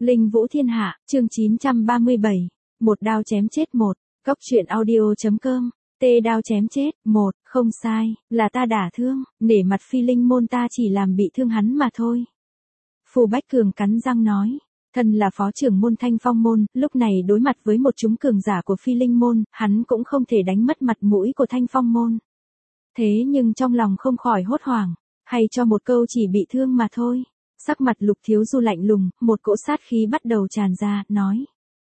Linh Vũ Thiên Hạ, chương 937. Một đao chém chết một. Cốc truyện audio.com. Tê đao chém chết, một, không sai, là ta đả thương, nể mặt Phi Linh môn ta chỉ làm bị thương hắn mà thôi. Phù Bách Cường cắn răng nói. Thân là phó trưởng môn Thanh Phong môn, lúc này đối mặt với một chúng cường giả của Phi Linh môn, hắn cũng không thể đánh mất mặt mũi của Thanh Phong môn. Thế nhưng trong lòng không khỏi hốt hoảng, hay cho một câu chỉ bị thương mà thôi. Sắc mặt Lục Thiếu Du lạnh lùng, một cỗ sát khí bắt đầu tràn ra, nói.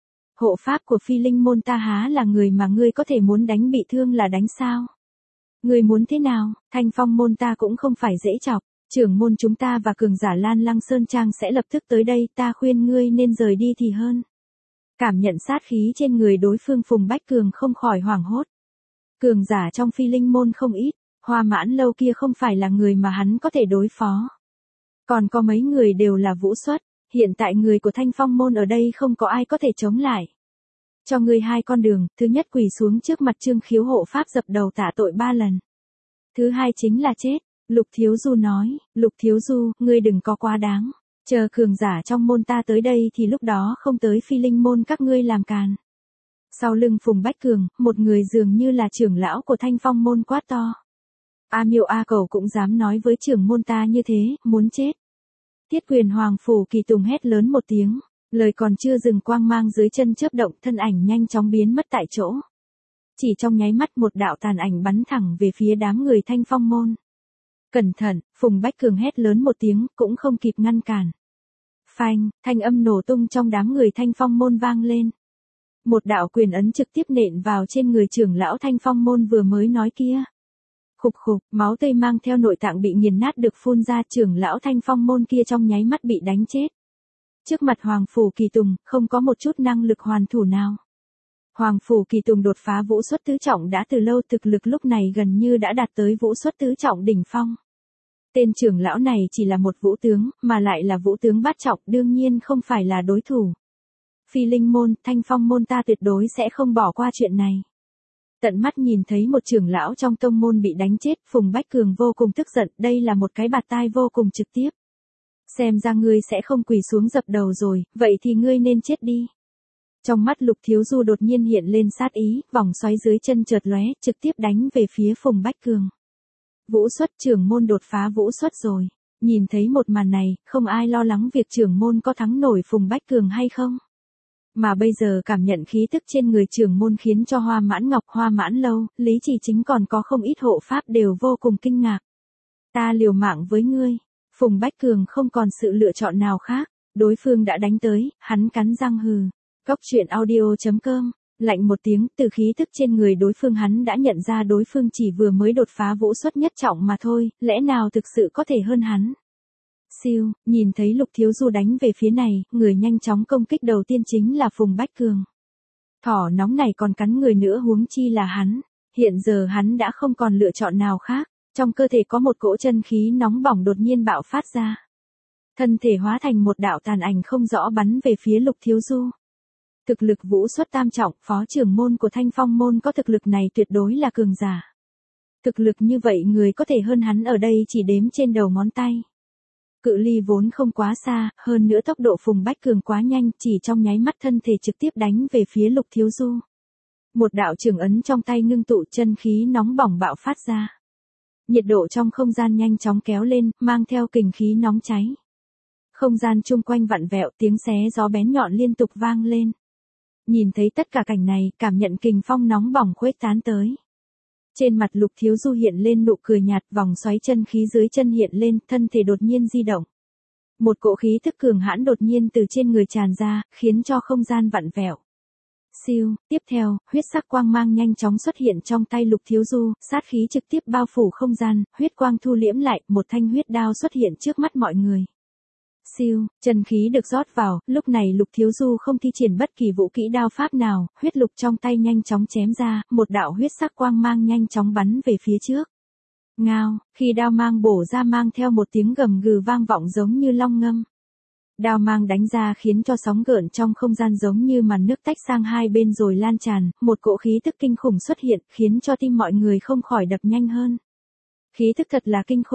Hộ pháp của Phi Linh môn ta há là người mà ngươi có thể muốn đánh bị thương là đánh sao? Ngươi muốn thế nào? Thanh Phong môn ta cũng không phải dễ chọc, trưởng môn chúng ta và cường giả Lan Lăng Sơn Trang sẽ lập tức tới đây, ta khuyên ngươi nên rời đi thì hơn. Cảm nhận sát khí trên người đối phương, Phùng Bách Cường không khỏi hoảng hốt. Cường giả trong Phi Linh môn không ít, Hoa Mãn Lâu kia không phải là người mà hắn có thể đối phó. Còn có mấy người đều là vũ xuất, hiện tại người của Thanh Phong môn ở đây không có ai có thể chống lại. Cho ngươi hai con đường, thứ nhất quỳ xuống trước mặt Trương Khiếu hộ pháp dập đầu tạ tội 3 lần. Thứ hai chính là chết. Lục Thiếu Du nói, Lục Thiếu Du, ngươi đừng có quá đáng. Chờ cường giả trong môn ta tới đây thì lúc đó không tới Phi Linh môn các ngươi làm càn. Sau lưng Phùng Bách Cường, một người dường như là trưởng lão của Thanh Phong môn quát to. A Miêu A Cầu cũng dám nói với trưởng môn ta như thế, muốn chết. Thiết Quyền Hoàng Phủ Kỳ Tùng hét lớn một tiếng, lời còn chưa dừng, quang mang dưới chân chớp động, thân ảnh nhanh chóng biến mất tại chỗ. Chỉ trong nháy mắt một đạo tàn ảnh bắn thẳng về phía đám người Thanh Phong môn. Cẩn thận, Phùng Bách Cường hét lớn một tiếng, cũng không kịp ngăn cản. Phanh, thanh âm nổ tung trong đám người Thanh Phong môn vang lên. Một đạo quyền ấn trực tiếp nện vào trên người trưởng lão Thanh Phong môn vừa mới nói kia. Khục khục, máu tươi mang theo nội tạng bị nghiền nát được phun ra, trưởng lão Thanh Phong môn kia trong nháy mắt bị đánh chết. Trước mặt Hoàng Phủ Kỳ Tùng, không có một chút năng lực hoàn thủ nào. Hoàng Phủ Kỳ Tùng đột phá vũ xuất tứ trọng đã từ lâu, thực lực lúc này gần như đã đạt tới vũ xuất tứ trọng đỉnh phong. Tên trưởng lão này chỉ là một vũ tướng, mà lại là vũ tướng bát trọng, đương nhiên không phải là đối thủ. Phi Linh môn, Thanh Phong môn ta tuyệt đối sẽ không bỏ qua chuyện này. Tận mắt nhìn thấy một trưởng lão trong tông môn bị đánh chết, Phùng Bách Cường vô cùng tức giận, đây là một cái bạt tai vô cùng trực tiếp. Xem ra ngươi sẽ không quỳ xuống dập đầu rồi, vậy thì ngươi nên chết đi. Trong mắt Lục Thiếu Du đột nhiên hiện lên sát ý, vòng xoáy dưới chân chợt lóe, trực tiếp đánh về phía Phùng Bách Cường. Vũ xuất, trưởng môn đột phá vũ xuất rồi. Nhìn thấy một màn này, không ai lo lắng việc trưởng môn có thắng nổi Phùng Bách Cường hay không. Mà bây giờ cảm nhận khí tức trên người trưởng môn khiến cho Hoa Mãn Ngọc, Hoa Mãn Lâu, Lý Chỉ Chính còn có không ít hộ pháp đều vô cùng kinh ngạc. Ta liều mạng với ngươi. Phùng Bách Cường không còn sự lựa chọn nào khác. Đối phương đã đánh tới, hắn cắn răng hừ. Cốc truyện audio.com. Lạnh một tiếng, từ khí tức trên người đối phương hắn đã nhận ra đối phương chỉ vừa mới đột phá vũ xuất nhất trọng mà thôi, lẽ nào thực sự có thể hơn hắn. Siêu, nhìn thấy Lục Thiếu Du đánh về phía này, người nhanh chóng công kích đầu tiên chính là Phùng Bách Cường. Thỏ nóng này còn cắn người nữa, huống chi là hắn. Hiện giờ hắn đã không còn lựa chọn nào khác, trong cơ thể có một cỗ chân khí nóng bỏng đột nhiên bạo phát ra. Thân thể hóa thành một đạo tàn ảnh không rõ bắn về phía Lục Thiếu Du. Thực lực vũ xuất tam trọng, phó trưởng môn của Thanh Phong môn có thực lực này tuyệt đối là cường giả. Thực lực như vậy người có thể hơn hắn ở đây chỉ đếm trên đầu ngón tay. Cự ly vốn không quá xa, hơn nữa tốc độ Phùng Bách Cường quá nhanh, chỉ trong nháy mắt thân thể trực tiếp đánh về phía Lục Thiếu Du. Một đạo trường ấn trong tay ngưng tụ, chân khí nóng bỏng bạo phát ra. Nhiệt độ trong không gian nhanh chóng kéo lên, mang theo kình khí nóng cháy. Không gian chung quanh vặn vẹo, tiếng xé gió bén nhọn liên tục vang lên. Nhìn thấy tất cả cảnh này, cảm nhận kình phong nóng bỏng khuếch tán tới. Trên mặt Lục Thiếu Du hiện lên nụ cười nhạt, vòng xoáy chân khí dưới chân hiện lên, thân thể đột nhiên di động. Một cỗ khí thức cường hãn đột nhiên từ trên người tràn ra, khiến cho không gian vặn vẹo. Siêu, tiếp theo, huyết sắc quang mang nhanh chóng xuất hiện trong tay Lục Thiếu Du, sát khí trực tiếp bao phủ không gian, huyết quang thu liễm lại, một thanh huyết đao xuất hiện trước mắt mọi người. Siêu, chân khí được rót vào, lúc này Lục Thiếu Du không thi triển bất kỳ vũ kỹ đao pháp nào, huyết lục trong tay nhanh chóng chém ra, một đạo huyết sắc quang mang nhanh chóng bắn về phía trước. Ngao, khi đao mang bổ ra mang theo một tiếng gầm gừ vang vọng giống như long ngâm. Đao mang đánh ra khiến cho sóng gợn trong không gian giống như màn nước tách sang hai bên rồi lan tràn, một cỗ khí tức kinh khủng xuất hiện, khiến cho tim mọi người không khỏi đập nhanh hơn. Khí tức thật là kinh khủng.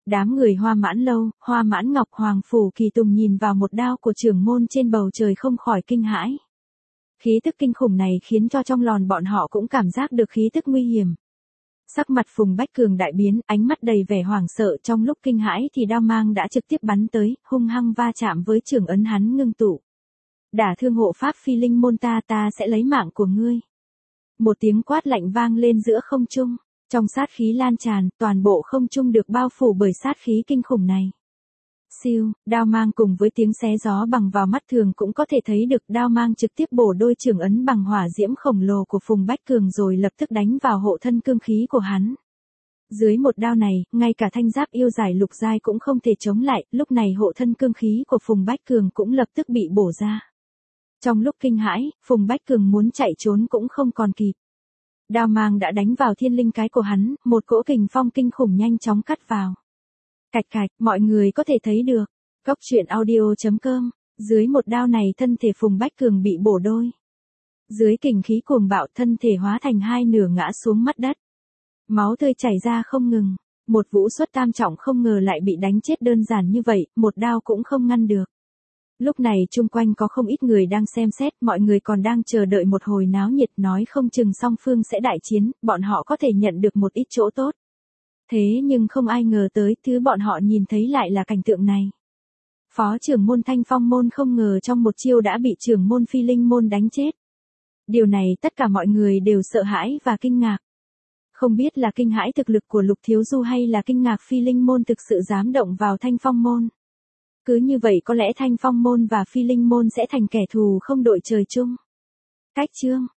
Đám người Hoa Mãn Lâu, Hoa Mãn Ngọc Hoàng Phủ Kỳ Tùng nhìn vào một đao của trưởng môn trên bầu trời không khỏi kinh hãi. Khí tức kinh khủng này khiến cho trong lòng bọn họ cũng cảm giác được khí tức nguy hiểm. Sắc mặt Phùng Bách Cường đại biến, ánh mắt đầy vẻ hoảng sợ, trong lúc kinh hãi thì đao mang đã trực tiếp bắn tới, hung hăng va chạm với trưởng ấn hắn ngưng tụ. Đả thương hộ pháp phi linh môn ta sẽ lấy mạng của ngươi. Một tiếng quát lạnh vang lên giữa không trung, trong sát khí lan tràn, toàn bộ không trung được bao phủ bởi sát khí kinh khủng này. Siêu, đao mang cùng với tiếng xé gió bằng vào mắt thường cũng có thể thấy được đao mang trực tiếp bổ đôi trưởng ấn bằng hỏa diễm khổng lồ của Phùng Bách Cường rồi lập tức đánh vào hộ thân cương khí của hắn. Dưới một đao này, ngay cả thanh giáp yêu giải lục giai cũng không thể chống lại, lúc này hộ thân cương khí của Phùng Bách Cường cũng lập tức bị bổ ra. Trong lúc kinh hãi, Phùng Bách Cường muốn chạy trốn cũng không còn kịp. Đao mang đã đánh vào thiên linh cái của hắn, một cỗ kình phong kinh khủng nhanh chóng cắt vào. Cạch cạch, mọi người có thể thấy được. Cốc truyện audio.com, dưới một đao này thân thể Phùng Bách Cường bị bổ đôi. Dưới kình khí cuồng bạo thân thể hóa thành hai nửa ngã xuống mặt đất. Máu tươi chảy ra không ngừng. Một vũ xuất tam trọng không ngờ lại bị đánh chết đơn giản như vậy, một đao cũng không ngăn được. Lúc này chung quanh có không ít người đang xem xét, mọi người còn đang chờ đợi một hồi náo nhiệt, nói không chừng song phương sẽ đại chiến, bọn họ có thể nhận được một ít chỗ tốt. Thế nhưng không ai ngờ tới, thứ bọn họ nhìn thấy lại là cảnh tượng này. Phó trưởng môn Thanh Phong môn không ngờ trong một chiêu đã bị trưởng môn Phi Linh môn đánh chết. Điều này tất cả mọi người đều sợ hãi và kinh ngạc. Không biết là kinh hãi thực lực của Lục Thiếu Du hay là kinh ngạc Phi Linh môn thực sự dám động vào Thanh Phong môn. Cứ như vậy có lẽ Thanh Phong môn và Phi Linh môn sẽ thành kẻ thù không đội trời chung. Cách chương